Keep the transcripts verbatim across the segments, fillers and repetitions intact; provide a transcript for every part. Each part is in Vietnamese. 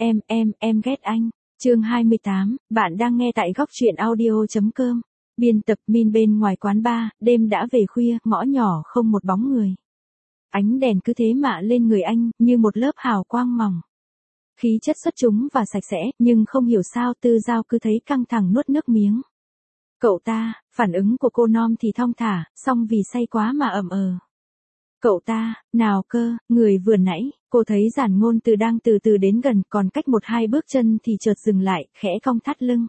Em, em, em ghét anh. Chương hai mươi tám, bạn đang nghe tại góc truyện audio.com. Biên tập Min bên ngoài quán bar, đêm đã về khuya, ngõ nhỏ không một bóng người. Ánh đèn cứ thế mạ lên người anh, như một lớp hào quang mỏng. Khí chất xuất chúng và sạch sẽ, nhưng không hiểu sao Tư Giao cứ thấy căng thẳng nuốt nước miếng. Cậu ta, phản ứng của cô non thì thong thả, song vì say quá mà ậm ờ. Cậu ta, nào cơ, người vừa nãy, cô thấy Giản Ngôn Từ đang từ từ đến gần, còn cách một hai bước chân thì chợt dừng lại, khẽ cong thắt lưng.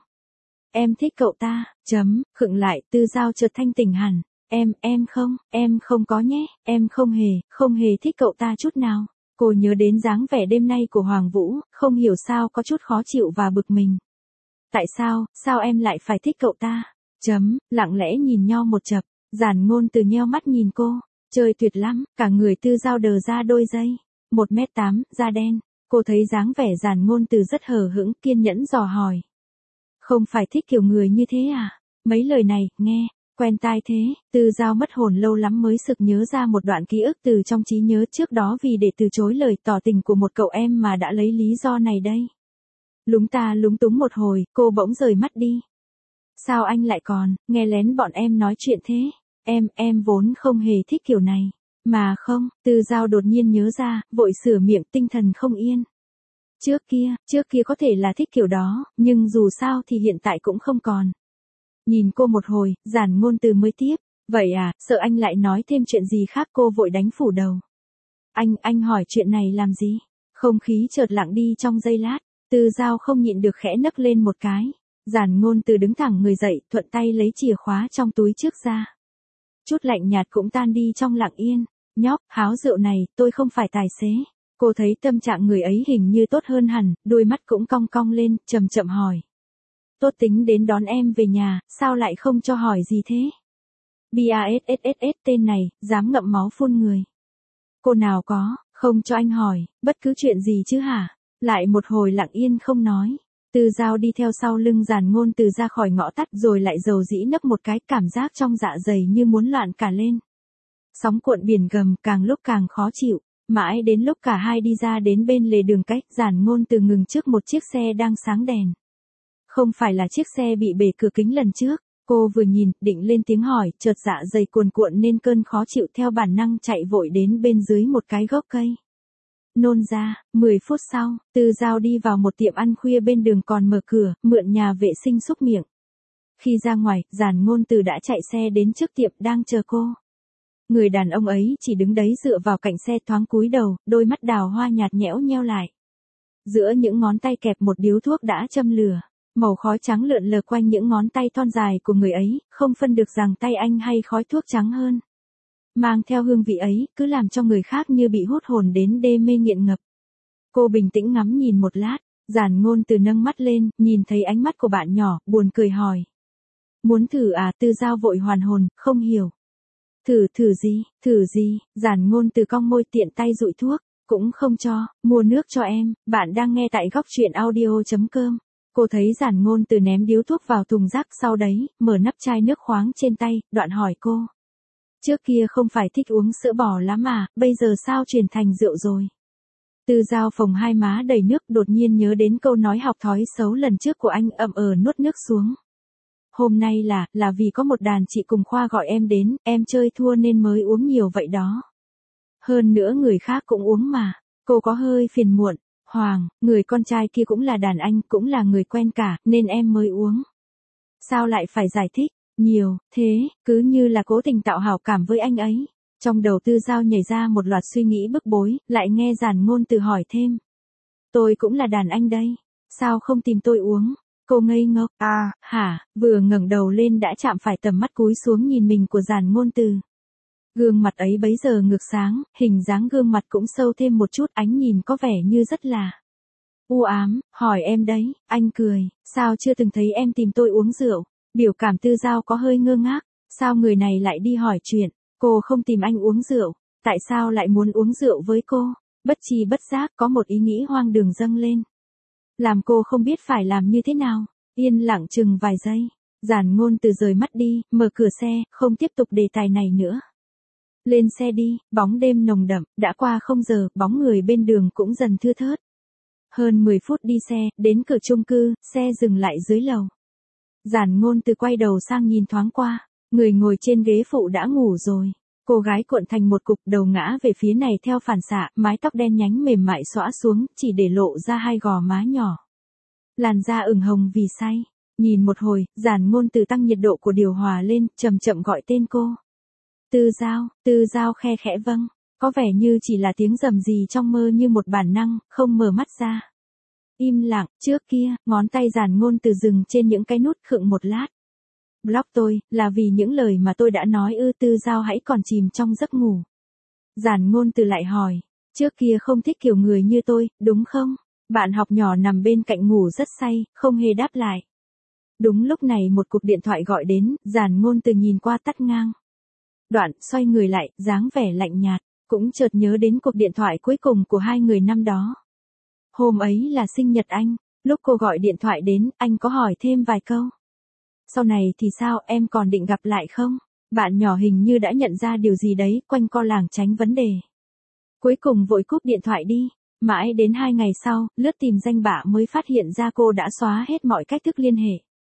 Em thích cậu ta, chấm, khựng lại, Tư Giao chợt thanh tỉnh hẳn. Em, em không, em không có nhé, em không hề, không hề thích cậu ta chút nào. Cô nhớ đến dáng vẻ đêm nay của Hoàng Vũ, không hiểu sao có chút khó chịu và bực mình. Tại sao, sao em lại phải thích cậu ta? Chấm, lặng lẽ nhìn nhau một chập, Giản Ngôn Từ nheo mắt nhìn cô. Chơi tuyệt lắm, cả người Tư Giao đờ ra đôi giây. Một mét tám, da đen. Cô thấy dáng vẻ Giản Ngôn Từ rất hờ hững, kiên nhẫn dò hỏi. Không phải thích kiểu người như thế à? Mấy lời này, nghe, quen tai thế. Tư Giao mất hồn lâu lắm mới sực nhớ ra một đoạn ký ức từ trong trí nhớ trước đó, vì để từ chối lời tỏ tình của một cậu em mà đã lấy lý do này đây. Lúng ta lúng túng một hồi, cô bỗng rời mắt đi. Sao anh lại còn, nghe lén bọn em nói chuyện thế? Em, em vốn không hề thích kiểu này. Mà không, Tư Giao đột nhiên nhớ ra, vội sửa miệng, tinh thần không yên. Trước kia, trước kia có thể là thích kiểu đó, nhưng dù sao thì hiện tại cũng không còn. Nhìn cô một hồi, Giản Ngôn Từ mới tiếp. Vậy à, sợ anh lại nói thêm chuyện gì khác, cô vội đánh phủ đầu. Anh, anh hỏi chuyện này làm gì? Không khí chợt lặng đi trong giây lát, Tư Giao không nhịn được khẽ nấc lên một cái. Giản Ngôn Từ đứng thẳng người dậy, thuận tay lấy chìa khóa trong túi trước ra. Chút lạnh nhạt cũng tan đi trong lặng yên. Nhóc, háo rượu này, tôi không phải tài xế. Cô thấy tâm trạng người ấy hình như tốt hơn hẳn, đôi mắt cũng cong cong lên, chậm chậm hỏi. Tốt tính đến đón em về nhà, sao lại không cho hỏi gì thế? Bassss tên này, dám ngậm máu phun người. Cô nào có, không cho anh hỏi, bất cứ chuyện gì chứ hả? Lại một hồi lặng yên không nói. Tư Giao đi theo sau lưng Giản Ngôn Từ ra khỏi ngõ tắt, rồi lại dầu dĩ nấc một cái, cảm giác trong dạ dày như muốn loạn cả lên. Sóng cuộn biển gầm, càng lúc càng khó chịu, mãi đến lúc cả hai đi ra đến bên lề đường cách, Giản Ngôn Từ ngừng trước một chiếc xe đang sáng đèn. Không phải là chiếc xe bị bể cửa kính lần trước, cô vừa nhìn, định lên tiếng hỏi, chợt dạ dày cuồn cuộn nên cơn khó chịu, theo bản năng chạy vội đến bên dưới một cái gốc cây. Nôn ra, mười phút sau, Tư Giao đi vào một tiệm ăn khuya bên đường còn mở cửa, mượn nhà vệ sinh xúc miệng. Khi ra ngoài, Giản Ngôn Từ đã chạy xe đến trước tiệm đang chờ cô. Người đàn ông ấy chỉ đứng đấy dựa vào cạnh xe, thoáng cúi đầu, đôi mắt đào hoa nhạt nhẽo nheo lại. Giữa những ngón tay kẹp một điếu thuốc đã châm lửa, màu khói trắng lượn lờ quanh những ngón tay thon dài của người ấy, không phân được rằng tay anh hay khói thuốc trắng hơn. Mang theo hương vị ấy, cứ làm cho người khác như bị hút hồn đến đê mê nghiện ngập. Cô bình tĩnh ngắm nhìn một lát, Giản Ngôn Từ nâng mắt lên, nhìn thấy ánh mắt của bạn nhỏ, buồn cười hỏi. Muốn thử à? Tư Giao vội hoàn hồn, không hiểu. Thử, thử gì, thử gì? Giản Ngôn Từ cong môi, tiện tay dụi thuốc, cũng không cho, mua nước cho em. Bạn đang nghe tại góc truyện audio.com. Cô thấy Giản Ngôn Từ ném điếu thuốc vào thùng rác, sau đấy, mở nắp chai nước khoáng trên tay, đoạn hỏi cô. Trước kia không phải thích uống sữa bò lắm à, bây giờ sao chuyển thành rượu rồi? Tư Giao phồng hai má đầy nước, đột nhiên nhớ đến câu nói học thói xấu lần trước của anh, ậm ờ nuốt nước xuống. Hôm nay là, là vì có một đàn chị cùng khoa gọi em đến, em chơi thua nên mới uống nhiều vậy đó. Hơn nữa người khác cũng uống mà. Cô có hơi phiền muộn. Hoàng, người con trai kia cũng là đàn anh, cũng là người quen cả, nên em mới uống. Sao lại phải giải thích nhiều thế, cứ như là cố tình tạo hảo cảm với anh ấy. Trong đầu Tư Giao nhảy ra một loạt suy nghĩ bức bối, lại nghe Giản Ngôn Từ hỏi thêm. Tôi cũng là đàn anh đây, sao không tìm tôi uống? Cô ngây ngốc, à, hả, vừa ngẩng đầu lên đã chạm phải tầm mắt cúi xuống nhìn mình của Giản Ngôn Từ. Gương mặt ấy bấy giờ ngược sáng, hình dáng gương mặt cũng sâu thêm một chút, ánh nhìn có vẻ như rất là u ám. Hỏi em đấy, anh cười, sao chưa từng thấy em tìm tôi uống rượu? Biểu cảm Tư Giao có hơi ngơ ngác, sao người này lại đi hỏi chuyện, cô không tìm anh uống rượu, tại sao lại muốn uống rượu với cô? Bất tri bất giác có một ý nghĩ hoang đường dâng lên, làm cô không biết phải làm như thế nào. Yên lặng chừng vài giây, Giản Ngôn Từ rời mắt đi, mở cửa xe, không tiếp tục đề tài này nữa. Lên xe đi, bóng đêm nồng đậm, đã qua không giờ, bóng người bên đường cũng dần thưa thớt. Hơn mười phút đi xe, đến cửa chung cư, xe dừng lại dưới lầu. Giản Ngôn Từ quay đầu sang nhìn thoáng qua, người ngồi trên ghế phụ đã ngủ rồi. Cô gái cuộn thành một cục, đầu ngã về phía này theo phản xạ, mái tóc đen nhánh mềm mại xõa xuống, chỉ để lộ ra hai gò má nhỏ. Làn da ửng hồng vì say. Nhìn một hồi, Giản Ngôn Từ tăng nhiệt độ của điều hòa lên, chậm chậm gọi tên cô. Tư Giao, Tư Giao khe khẽ vâng, có vẻ như chỉ là tiếng rầm rì trong mơ như một bản năng, không mở mắt ra. Im lặng, trước kia, ngón tay Giản Ngôn Từ dừng trên những cái nút khựng một lát. Block tôi, là vì những lời mà tôi đã nói ư? Tư Giao hãy còn chìm trong giấc ngủ. Giản Ngôn Từ lại hỏi, trước kia không thích kiểu người như tôi, đúng không? Bạn học nhỏ nằm bên cạnh ngủ rất say, không hề đáp lại. Đúng lúc này một cuộc điện thoại gọi đến, Giản Ngôn Từ nhìn qua tắt ngang. Đoạn, xoay người lại, dáng vẻ lạnh nhạt, cũng chợt nhớ đến cuộc điện thoại cuối cùng của hai người năm đó. Hôm ấy là sinh nhật anh, lúc cô gọi điện thoại đến, anh có hỏi thêm vài câu. Sau này thì sao, em còn định gặp lại không? Bạn nhỏ hình như đã nhận ra điều gì đấy, quanh co lảng tránh vấn đề. Cuối cùng vội cúp điện thoại đi, mãi đến hai ngày sau, lướt tìm danh bạ mới phát hiện ra cô đã xóa hết mọi cách thức liên hệ.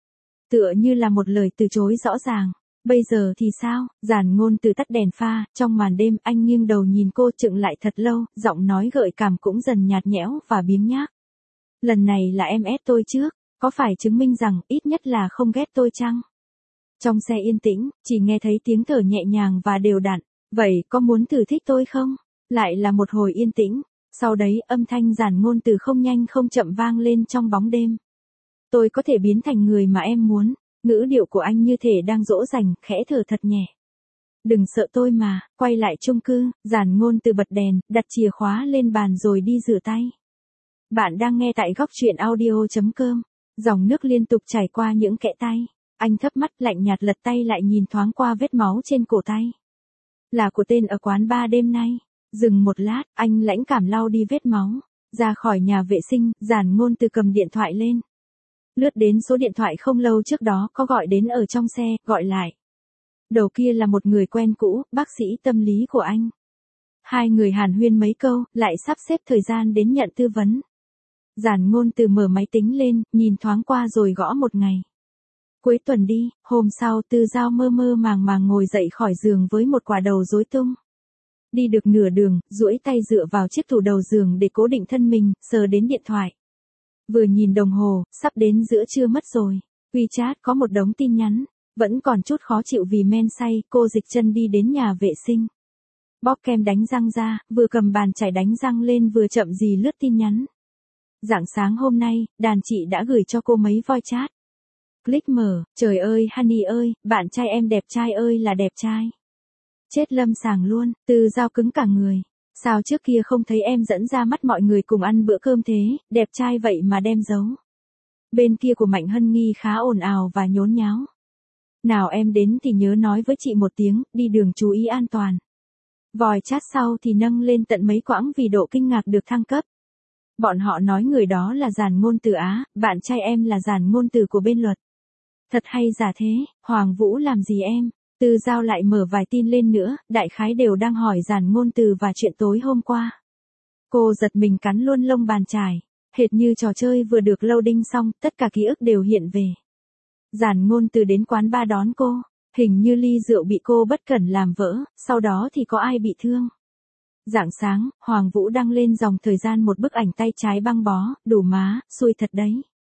Tựa như là một lời từ chối rõ ràng. Bây giờ thì sao? Giản Ngôn Từ tắt đèn pha, trong màn đêm anh nghiêng đầu nhìn cô chững lại thật lâu, giọng nói gợi cảm cũng dần nhạt nhẽo và biếng nhác. Lần này là em ép tôi trước, có phải chứng minh rằng ít nhất là không ghét tôi chăng? Trong xe yên tĩnh, chỉ nghe thấy tiếng thở nhẹ nhàng và đều đặn. Vậy có muốn thử thích tôi không? Lại là một hồi yên tĩnh, sau đấy âm thanh Giản Ngôn Từ không nhanh không chậm vang lên trong bóng đêm. Tôi có thể biến thành người mà em muốn. Ngữ điệu của anh như thể đang dỗ dành, khẽ thở thật nhẹ. Đừng sợ tôi mà, quay lại chung cư, Giản Ngôn Từ bật đèn, đặt chìa khóa lên bàn rồi đi rửa tay. Bạn đang nghe tại góc truyện audio chấm com. Dòng nước liên tục chảy qua những kẽ tay. Anh thấp mắt lạnh nhạt lật tay lại nhìn thoáng qua vết máu trên cổ tay. Là của tên ở quán bar đêm nay. Dừng một lát, anh lãnh cảm lau đi vết máu. Ra khỏi nhà vệ sinh, Giản Ngôn Từ cầm điện thoại lên. Lướt đến số điện thoại không lâu trước đó có gọi đến ở trong xe, gọi lại. Đầu kia là một người quen cũ, bác sĩ tâm lý của anh. Hai người hàn huyên mấy câu, lại sắp xếp thời gian đến nhận tư vấn. Giản Ngôn Từ mở máy tính lên, nhìn thoáng qua rồi gõ một ngày. Cuối tuần đi, hôm sau Tư Giao mơ mơ màng màng ngồi dậy khỏi giường với một quả đầu rối tung. Đi được nửa đường, duỗi tay dựa vào chiếc tủ đầu giường để cố định thân mình, sờ đến điện thoại. Vừa nhìn đồng hồ, sắp đến giữa trưa mất rồi. WeChat có một đống tin nhắn, vẫn còn chút khó chịu vì men say, cô dịch chân đi đến nhà vệ sinh. Bóp kem đánh răng ra, vừa cầm bàn chải đánh răng lên vừa chậm gì lướt tin nhắn. Rạng sáng hôm nay, đàn chị đã gửi cho cô mấy voice chat. Click mở, trời ơi Honey ơi, bạn trai em đẹp trai ơi là đẹp trai. Chết lâm sàng luôn, Tư Giao cứng cả người. Sao trước kia không thấy em dẫn ra mắt mọi người cùng ăn bữa cơm thế, đẹp trai vậy mà đem giấu. Bên kia của Mạnh Hân Nghi khá ồn ào và nhốn nháo. Nào em đến thì nhớ nói với chị một tiếng, đi đường chú ý an toàn. Vòi chat sau thì nâng lên tận mấy quãng vì độ kinh ngạc được thăng cấp. Bọn họ nói người đó là Giản Ngôn Từ Á, bạn trai em là Giản Ngôn Từ của bên luật. Thật hay giả thế, Hoàng Vũ làm gì em? Tư Giao lại mở vài tin lên nữa, đại khái đều đang hỏi Giản Ngôn Từ và chuyện tối hôm qua. Cô giật mình cắn luôn lông bàn chải, hệt như trò chơi vừa được loading xong, tất cả ký ức đều hiện về. Giản Ngôn Từ đến quán bar đón cô, hình như ly rượu bị cô bất cẩn làm vỡ, sau đó thì có ai bị thương. Rạng sáng, Hoàng Vũ đăng lên dòng thời gian một bức ảnh tay trái băng bó, đủ má, xui thật đấy.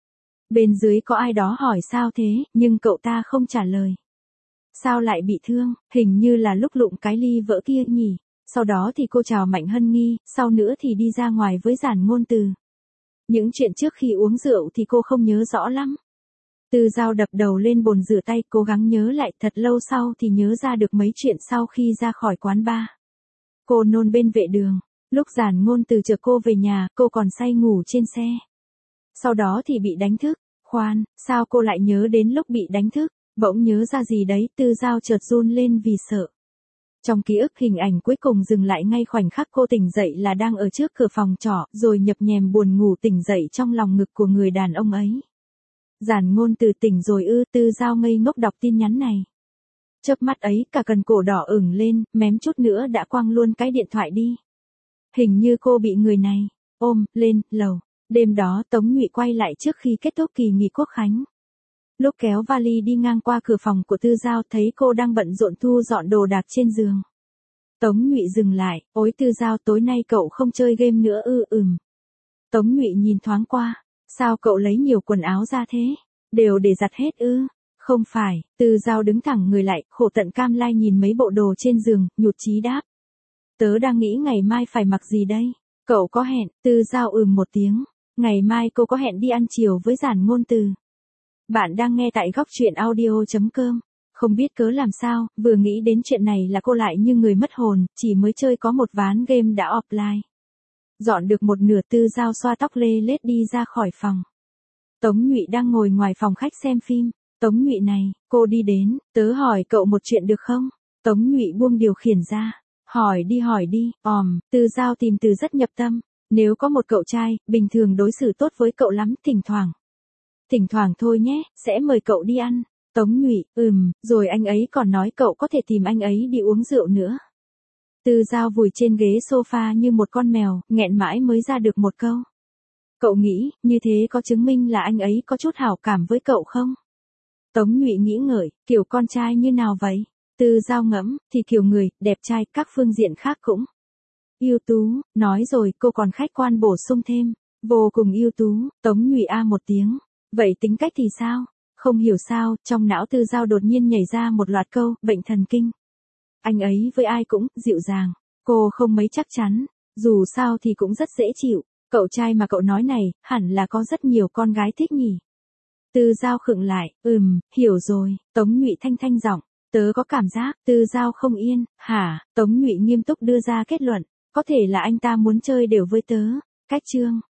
Bên dưới có ai đó hỏi sao thế, nhưng cậu ta không trả lời. Sao lại bị thương, hình như là lúc lụng cái ly vỡ kia nhỉ. Sau đó thì cô chào Mạnh Hân Nghi, sau nữa thì đi ra ngoài với Giản Ngôn Từ. Những chuyện trước khi uống rượu thì cô không nhớ rõ lắm. Tư Giao đập đầu lên bồn rửa tay, cố gắng nhớ lại, thật lâu sau thì nhớ ra được mấy chuyện sau khi ra khỏi quán bar. Cô nôn bên vệ đường, lúc Giản Ngôn Từ chở cô về nhà, cô còn say ngủ trên xe. Sau đó thì bị đánh thức, khoan, sao cô lại nhớ đến lúc bị đánh thức, bỗng nhớ ra gì đấy, Tư Giao chợt run lên vì sợ. Trong ký ức hình ảnh cuối cùng dừng lại ngay khoảnh khắc cô tỉnh dậy là đang ở trước cửa phòng trọ, rồi nhập nhèm buồn ngủ tỉnh dậy trong lòng ngực của người đàn ông ấy. Giản Ngôn Từ tỉnh rồi ư? Tư Giao ngây ngốc đọc tin nhắn này. Chớp mắt ấy cả cần cổ đỏ ửng lên, mém chút nữa đã quăng luôn cái điện thoại đi. Hình như cô bị người này ôm lên lầu. Đêm đó Tống Nhụy quay lại trước khi kết thúc kỳ nghỉ Quốc khánh. Lúc kéo vali đi ngang qua cửa phòng của Tư Giao thấy cô đang bận rộn thu dọn đồ đạc trên giường. Tống Nhụy dừng lại, ôi Tư Giao tối nay cậu không chơi game nữa ư? Ừm. Tống Nhụy nhìn thoáng qua, sao cậu lấy nhiều quần áo ra thế? Đều để giặt hết ư? Không phải, Tư Giao đứng thẳng người lại, khổ tận cam lai nhìn mấy bộ đồ trên giường, nhụt chí đáp. Tớ đang nghĩ ngày mai phải mặc gì đây? Cậu có hẹn? Tư Giao ừm một tiếng. Ngày mai cô có hẹn đi ăn chiều với Giản Ngôn Từ. Bạn đang nghe tại góc truyện audio.com. Không biết cớ làm sao, vừa nghĩ đến chuyện này là cô lại như người mất hồn, chỉ mới chơi có một ván game đã offline. Dọn được một nửa Tư Giao xoa tóc lê lết đi ra khỏi phòng. Tống Nhụy đang ngồi ngoài phòng khách xem phim. Tống Nhụy này, cô đi đến, tớ hỏi cậu một chuyện được không? Tống Nhụy buông điều khiển ra. Hỏi đi hỏi đi, òm, Tư Giao tìm từ rất nhập tâm. Nếu có một cậu trai, bình thường đối xử tốt với cậu lắm, thỉnh thoảng. Thỉnh thoảng thôi nhé, sẽ mời cậu đi ăn. Tống Nhụy, ừm, rồi anh ấy còn nói cậu có thể tìm anh ấy đi uống rượu nữa. Tư Giao vùi trên ghế sofa như một con mèo, nghẹn mãi mới ra được một câu. Cậu nghĩ, như thế có chứng minh là anh ấy có chút hảo cảm với cậu không? Tống Nhụy nghĩ ngợi, kiểu con trai như nào vậy? Tư Giao ngẫm, thì kiểu người, đẹp trai, các phương diện khác cũng ưu tú, nói rồi cô còn khách quan bổ sung thêm, vô cùng ưu tú. Tống Nhụy a một tiếng, vậy tính cách thì sao? Không hiểu sao, trong não Tư Giao đột nhiên nhảy ra một loạt câu, bệnh thần kinh. Anh ấy với ai cũng, dịu dàng, cô không mấy chắc chắn, dù sao thì cũng rất dễ chịu, cậu trai mà cậu nói này, hẳn là có rất nhiều con gái thích nhỉ. Tư Giao khựng lại, ừm, hiểu rồi. Tống Nhụy thanh thanh giọng, tớ có cảm giác, Tư Giao không yên, hả? Tống Nhụy nghiêm túc đưa ra kết luận, có thể là anh ta muốn chơi đều với tớ. Cách chương